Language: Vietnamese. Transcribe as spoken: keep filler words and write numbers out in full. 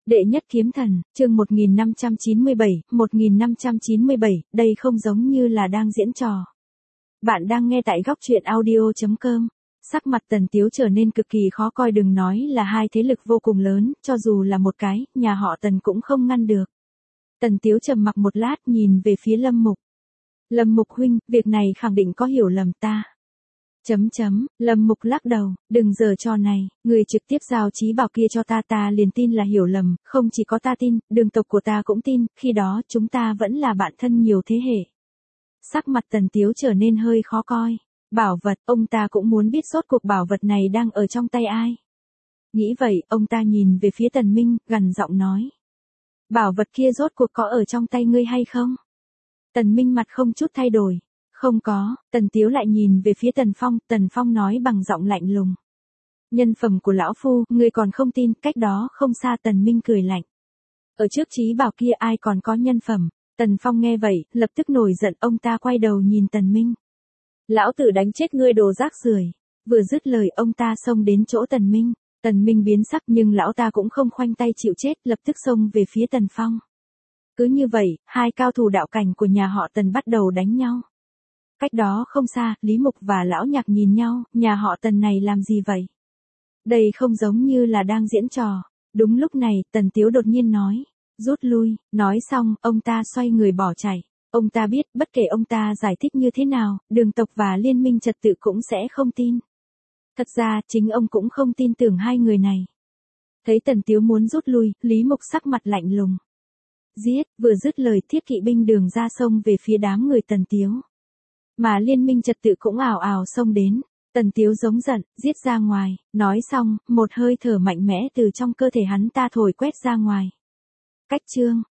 Đệ nhất kiếm thần, chương một nghìn năm trăm chín mươi bảy, một nghìn năm trăm chín mươi bảy, đây không giống như là đang diễn trò. Bạn đang nghe tại góc truyện audio chấm com. Sắc mặt Tần Tiếu trở nên cực kỳ khó coi, đừng nói là hai thế lực vô cùng lớn, cho dù là một cái, nhà họ Tần cũng không ngăn được. Tần Tiếu trầm mặc một lát nhìn về phía Lâm Mục. Lâm Mục huynh, việc này khẳng định có hiểu lầm ta. Chấm chấm, Lâm Mục lắc đầu, đừng giở trò này, người trực tiếp giao trí bảo kia cho ta ta liền tin là hiểu lầm, không chỉ có ta tin, đường tộc của ta cũng tin, khi đó chúng ta vẫn là bạn thân nhiều thế hệ. Sắc mặt Tần Tiếu trở nên hơi khó coi. Bảo vật, ông ta cũng muốn biết rốt cuộc bảo vật này đang ở trong tay ai. Nghĩ vậy, ông ta nhìn về phía Tần Minh, gằn giọng nói. Bảo vật kia rốt cuộc có ở trong tay ngươi hay không? Tần Minh mặt không chút thay đổi. Không có, Tần Tiếu lại nhìn về phía Tần Phong, Tần Phong nói bằng giọng lạnh lùng. Nhân phẩm của lão phu, ngươi còn không tin, cách đó không xa Tần Minh cười lạnh. Ở trước trí bảo kia ai còn có nhân phẩm? Tần Phong nghe vậy, lập tức nổi giận, ông ta quay đầu nhìn Tần Minh. Lão tử đánh chết ngươi đồ rác rưởi. Vừa dứt lời ông ta xông đến chỗ Tần Minh. Tần Minh biến sắc nhưng lão ta cũng không khoanh tay chịu chết, lập tức xông về phía Tần Phong. Cứ như vậy, hai cao thủ đạo cảnh của nhà họ Tần bắt đầu đánh nhau. Cách đó không xa, Lý Mục và Lão Nhạc nhìn nhau, nhà họ Tần này làm gì vậy? Đây không giống như là đang diễn trò. Đúng lúc này, Tần Tiếu đột nhiên nói, rút lui, nói xong, ông ta xoay người bỏ chạy. Ông ta biết, bất kể ông ta giải thích như thế nào, đường tộc và liên minh trật tự cũng sẽ không tin. Thật ra, chính ông cũng không tin tưởng hai người này. Thấy Tần Tiếu muốn rút lui, Lý Mục sắc mặt lạnh lùng. Giết, vừa dứt lời thiết kỵ binh đường ra sông về phía đám người Tần Tiếu. Mà liên minh trật tự cũng ảo ảo xông đến. Tần Tiếu giống giận, giết ra ngoài, nói xong, một hơi thở mạnh mẽ từ trong cơ thể hắn ta thổi quét ra ngoài. Cách chương,